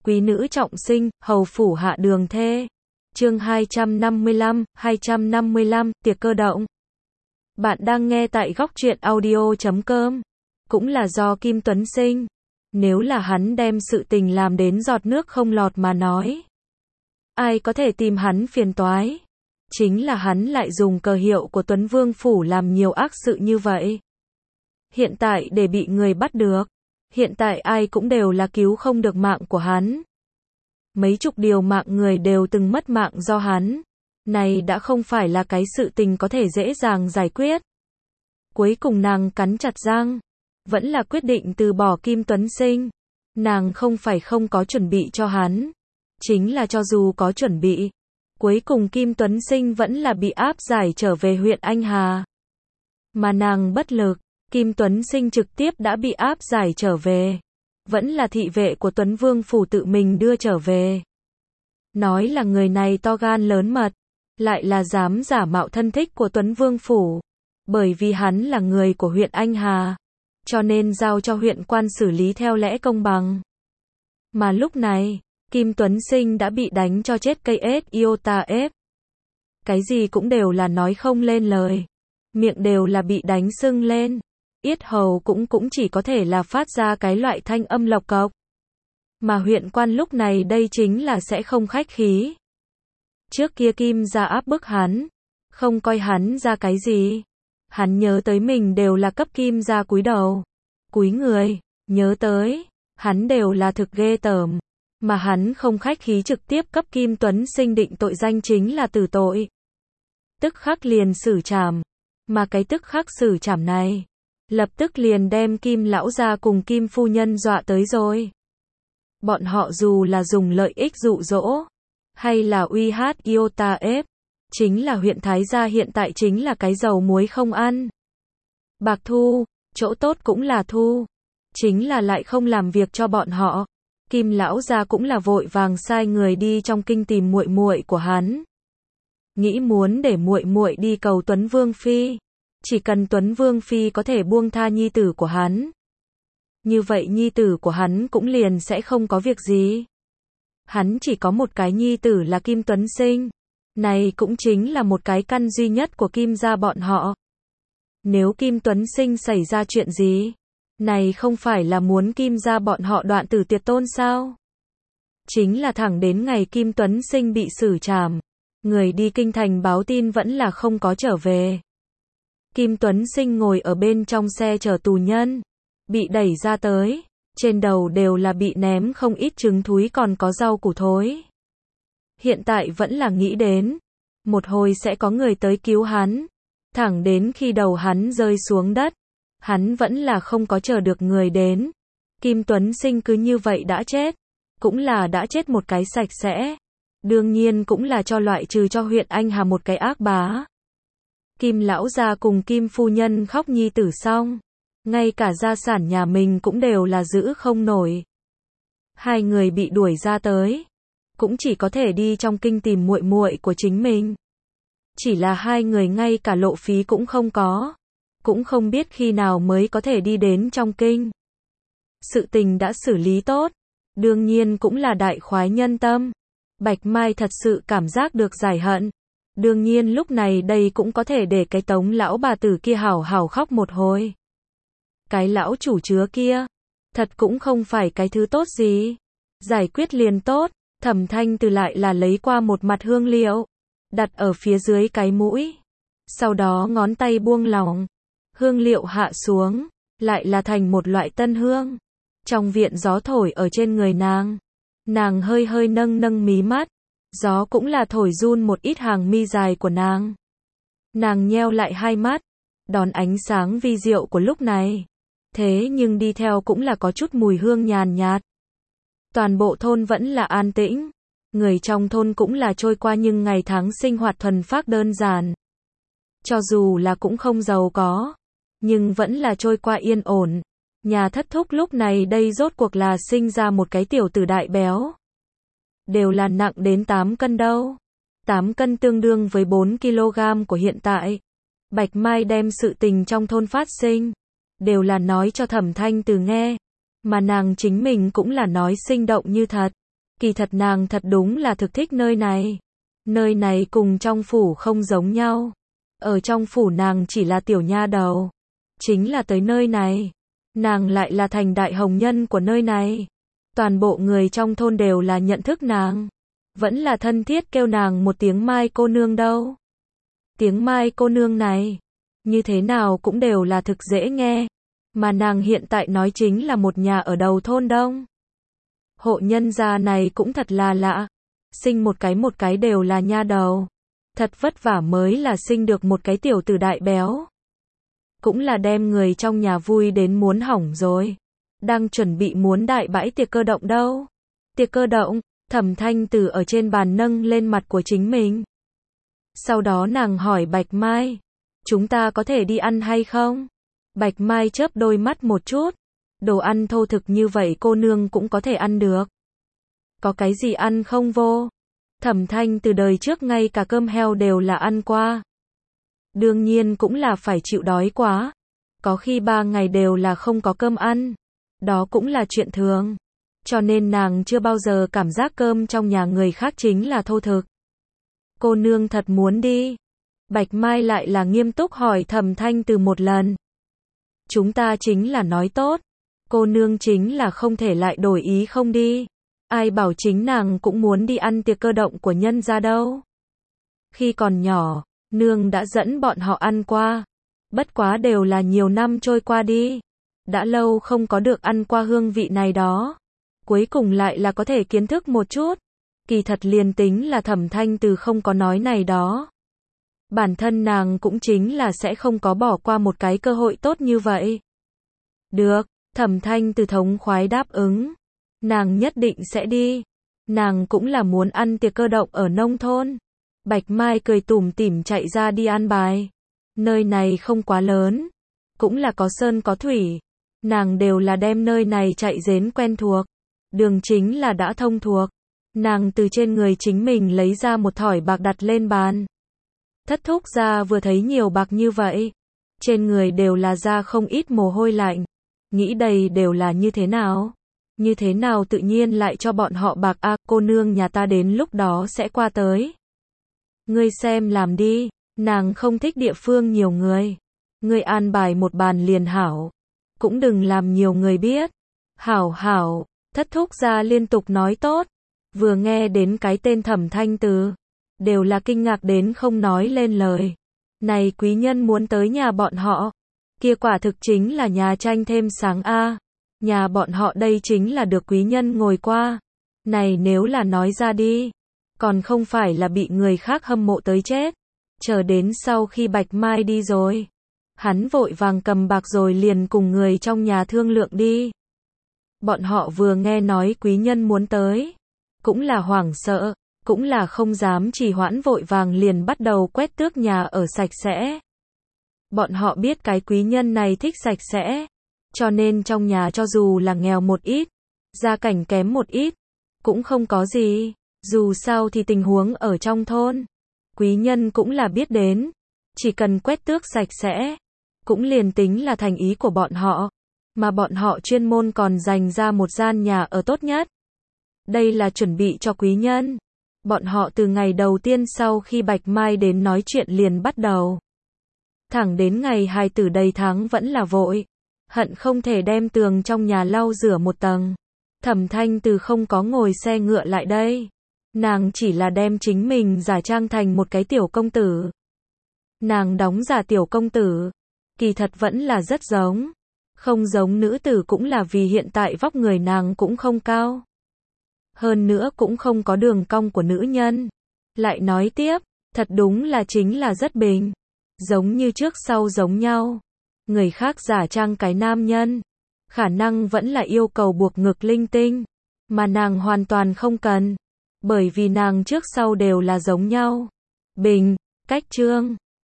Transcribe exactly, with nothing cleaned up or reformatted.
Quý nữ trọng sinh, hầu phủ hạ đường thê. Chương hai trăm năm mươi lăm, hai trăm năm mươi lăm, tiệc cơ động. Bạn đang nghe tại góc truyện audio chấm com. Cũng là do Kim Tuấn Sinh. Nếu là hắn đem sự tình làm đến giọt nước không lọt mà nói, ai có thể tìm hắn phiền toái? Chính là hắn lại dùng cờ hiệu của Tuấn Vương phủ làm nhiều ác sự như vậy. Hiện tại để bị người bắt được, hiện tại ai cũng đều là cứu không được mạng của hắn. Mấy chục điều mạng người đều từng mất mạng do hắn. Này đã không phải là cái sự tình có thể dễ dàng giải quyết. Cuối cùng nàng cắn chặt răng, vẫn là quyết định từ bỏ Kim Tuấn Sinh. Nàng không phải không có chuẩn bị cho hắn, chính là cho dù có chuẩn bị, cuối cùng Kim Tuấn Sinh vẫn là bị áp giải trở về huyện Anh Hà. Mà nàng bất lực, Kim Tuấn Sinh trực tiếp đã bị áp giải trở về. Vẫn là thị vệ của Tuấn Vương phủ tự mình đưa trở về. Nói là người này to gan lớn mật, lại là dám giả mạo thân thích của Tuấn Vương phủ. Bởi vì hắn là người của huyện Anh Hà, cho nên giao cho huyện quan xử lý theo lẽ công bằng. Mà lúc này, Kim Tuấn Sinh đã bị đánh cho chết cây ết iota ép. Cái gì cũng đều là nói không lên lời. Miệng đều là bị đánh sưng lên. Yết hầu cũng cũng chỉ có thể là phát ra cái loại thanh âm lộc cộc. Mà huyện quan lúc này đây chính là sẽ không khách khí. Trước kia Kim gia áp bức hắn, không coi hắn ra cái gì. Hắn nhớ tới mình đều là cấp Kim gia cúi đầu, cúi người, nhớ tới, hắn đều là thực ghê tởm. Mà hắn không khách khí trực tiếp cấp Kim Tuấn Sinh định tội danh chính là tử tội. Tức khắc liền xử trảm. Mà cái tức khắc xử trảm này, lập tức liền đem Kim lão gia cùng Kim phu nhân dọa tới rồi. Bọn họ dù là dùng lợi ích dụ dỗ, hay là uy hát iota ép, chính là huyện Thái gia hiện tại chính là cái dầu muối không ăn. Bạc thu, chỗ tốt cũng là thu, chính là lại không làm việc cho bọn họ. Kim lão gia cũng là vội vàng sai người đi trong kinh tìm muội muội của hắn. Nghĩ muốn để muội muội đi cầu Tuấn Vương phi. Chỉ cần Tuấn Vương phi có thể buông tha nhi tử của hắn, như vậy nhi tử của hắn cũng liền sẽ không có việc gì. Hắn chỉ có một cái nhi tử là Kim Tuấn Sinh. Này cũng chính là một cái căn duy nhất của Kim gia bọn họ. Nếu Kim Tuấn Sinh xảy ra chuyện gì, này không phải là muốn Kim gia bọn họ đoạn tử tuyệt tôn sao? Chính là thẳng đến ngày Kim Tuấn Sinh bị xử trảm, người đi kinh thành báo tin vẫn là không có trở về. Kim Tuấn Sinh ngồi ở bên trong xe chở tù nhân, bị đẩy ra tới, trên đầu đều là bị ném không ít trứng thúi còn có rau củ thối. Hiện tại vẫn là nghĩ đến, một hồi sẽ có người tới cứu hắn, thẳng đến khi đầu hắn rơi xuống đất, hắn vẫn là không có chờ được người đến. Kim Tuấn Sinh cứ như vậy đã chết, cũng là đã chết một cái sạch sẽ, đương nhiên cũng là cho loại trừ cho huyện Anh Hà một cái ác bá. Kim lão gia cùng Kim phu nhân khóc nhi tử xong, ngay cả gia sản nhà mình cũng đều là giữ không nổi. Hai người bị đuổi ra tới, cũng chỉ có thể đi trong kinh tìm muội muội của chính mình. Chỉ là hai người ngay cả lộ phí cũng không có, cũng không biết khi nào mới có thể đi đến trong kinh. Sự tình đã xử lý tốt, đương nhiên cũng là đại khoái nhân tâm. Bạch Mai thật sự cảm giác được giải hận. Đương nhiên lúc này đây cũng có thể để cái Tống lão bà tử kia hảo hảo khóc một hồi. Cái lão chủ chứa kia, thật cũng không phải cái thứ tốt gì. Giải quyết liền tốt, Thẩm Thanh Từ lại là lấy qua một mặt hương liệu, đặt ở phía dưới cái mũi. Sau đó ngón tay buông lỏng, hương liệu hạ xuống, lại là thành một loại tân hương. Trong viện gió thổi ở trên người nàng, nàng hơi hơi nâng nâng mí mắt. Gió cũng là thổi run một ít hàng mi dài của nàng. Nàng nheo lại hai mắt, đón ánh sáng vi diệu của lúc này. Thế nhưng đi theo cũng là có chút mùi hương nhàn nhạt. Toàn bộ thôn vẫn là an tĩnh. Người trong thôn cũng là trôi qua nhưng ngày tháng sinh hoạt thuần phác đơn giản. Cho dù là cũng không giàu có, nhưng vẫn là trôi qua yên ổn. Nhà thất thúc lúc này đây rốt cuộc là sinh ra một cái tiểu tử đại béo. Đều là nặng đến tám cân đâu. tám cân tương đương với bốn ki lô gam của hiện tại. Bạch Mai đem sự tình trong thôn phát sinh, đều là nói cho Thẩm Thanh Từ nghe. Mà nàng chính mình cũng là nói sinh động như thật. Kỳ thật nàng thật đúng là thực thích nơi này. Nơi này cùng trong phủ không giống nhau. Ở trong phủ nàng chỉ là tiểu nha đầu. Chính là tới nơi này, nàng lại là thành đại hồng nhân của nơi này. Toàn bộ người trong thôn đều là nhận thức nàng. Vẫn là thân thiết kêu nàng một tiếng Mai cô nương đâu. Tiếng Mai cô nương này, như thế nào cũng đều là thực dễ nghe. Mà nàng hiện tại nói chính là một nhà ở đầu thôn đông. Hộ nhân gia này cũng thật là lạ. Sinh một cái một cái đều là nha đầu. Thật vất vả mới là sinh được một cái tiểu tử đại béo. Cũng là đem người trong nhà vui đến muốn hỏng rồi. Đang chuẩn bị muốn đại bãi tiệc cơ động đâu. Tiệc cơ động, Thẩm Thanh Từ ở trên bàn nâng lên mặt của chính mình. Sau đó nàng hỏi Bạch Mai, chúng ta có thể đi ăn hay không? Bạch Mai chớp đôi mắt một chút. Đồ ăn thô thực như vậy cô nương cũng có thể ăn được. Có cái gì ăn không vô? Thẩm Thanh từ đời trước ngay cả cơm heo đều là ăn qua. Đương nhiên cũng là phải chịu đói quá. Có khi ba ngày đều là không có cơm ăn. Đó cũng là chuyện thường. Cho nên nàng chưa bao giờ cảm giác cơm trong nhà người khác chính là thô thực. Cô nương thật muốn đi. Bạch Mai lại là nghiêm túc hỏi Thẩm Thanh từ một lần. Chúng ta chính là nói tốt. Cô nương chính là không thể lại đổi ý không đi. Ai bảo chính nàng cũng muốn đi ăn tiệc cơ động của nhân gia đâu. Khi còn nhỏ, nương đã dẫn bọn họ ăn qua. Bất quá đều là nhiều năm trôi qua đi. Đã lâu không có được ăn qua hương vị này đó. Cuối cùng lại là có thể kiến thức một chút. Kỳ thật liền tính là Thẩm Thanh Từ không có nói này đó. Bản thân nàng cũng chính là sẽ không có bỏ qua một cái cơ hội tốt như vậy. Được, Thẩm Thanh Từ thống khoái đáp ứng. Nàng nhất định sẽ đi. Nàng cũng là muốn ăn tiệc cơ động ở nông thôn. Bạch Mai cười tủm tỉm chạy ra đi an bài. Nơi này không quá lớn. Cũng là có sơn có thủy. Nàng đều là đem nơi này chạy đến quen thuộc. Đường chính là đã thông thuộc. Nàng từ trên người chính mình lấy ra một thỏi bạc đặt lên bàn. Thất thúc ra vừa thấy nhiều bạc như vậy. Trên người đều là ra không ít mồ hôi lạnh. Nghĩ đầy đều là như thế nào? Như thế nào tự nhiên lại cho bọn họ bạc a à, cô nương nhà ta đến lúc đó sẽ qua tới. Ngươi xem làm đi, nàng không thích địa phương nhiều người. Ngươi an bài một bàn liền hảo. Cũng đừng làm nhiều người biết. Hảo hảo, thất thúc ra liên tục nói tốt. Vừa nghe đến cái tên Thẩm Thanh Từ, đều là kinh ngạc đến không nói lên lời. Này quý nhân muốn tới nhà bọn họ. Kia quả thực chính là nhà tranh thêm sáng a. Nhà bọn họ đây chính là được quý nhân ngồi qua. Này nếu là nói ra đi, còn không phải là bị người khác hâm mộ tới chết. Chờ đến sau khi Bạch Mai đi rồi, hắn vội vàng cầm bạc rồi liền cùng người trong nhà thương lượng đi. Bọn họ vừa nghe nói quý nhân muốn tới, cũng là hoảng sợ, cũng là không dám trì hoãn vội vàng liền bắt đầu quét tước nhà ở sạch sẽ. Bọn họ biết cái quý nhân này thích sạch sẽ. Cho nên trong nhà cho dù là nghèo một ít, gia cảnh kém một ít, cũng không có gì. Dù sao thì tình huống ở trong thôn, quý nhân cũng là biết đến. Chỉ cần quét tước sạch sẽ, cũng liền tính là thành ý của bọn họ. Mà bọn họ chuyên môn còn dành ra một gian nhà ở tốt nhất. Đây là chuẩn bị cho quý nhân. Bọn họ từ ngày đầu tiên sau khi Bạch Mai đến nói chuyện liền bắt đầu. Thẳng đến ngày hài tử đầy tháng vẫn là vội. Hận không thể đem tường trong nhà lau rửa một tầng. Thẩm Thanh Từ không có ngồi xe ngựa lại đây. Nàng chỉ là đem chính mình giả trang thành một cái tiểu công tử. Nàng đóng giả tiểu công tử. Kỳ thật vẫn là rất giống. Không giống nữ tử cũng là vì hiện tại vóc người nàng cũng không cao. Hơn nữa cũng không có đường cong của nữ nhân. Lại nói tiếp, thật đúng là chính là rất bình. Giống như trước sau giống nhau. Người khác giả trang cái nam nhân, khả năng vẫn là yêu cầu buộc ngực linh tinh, mà nàng hoàn toàn không cần, bởi vì nàng trước sau đều là giống nhau. Bình, cách trương.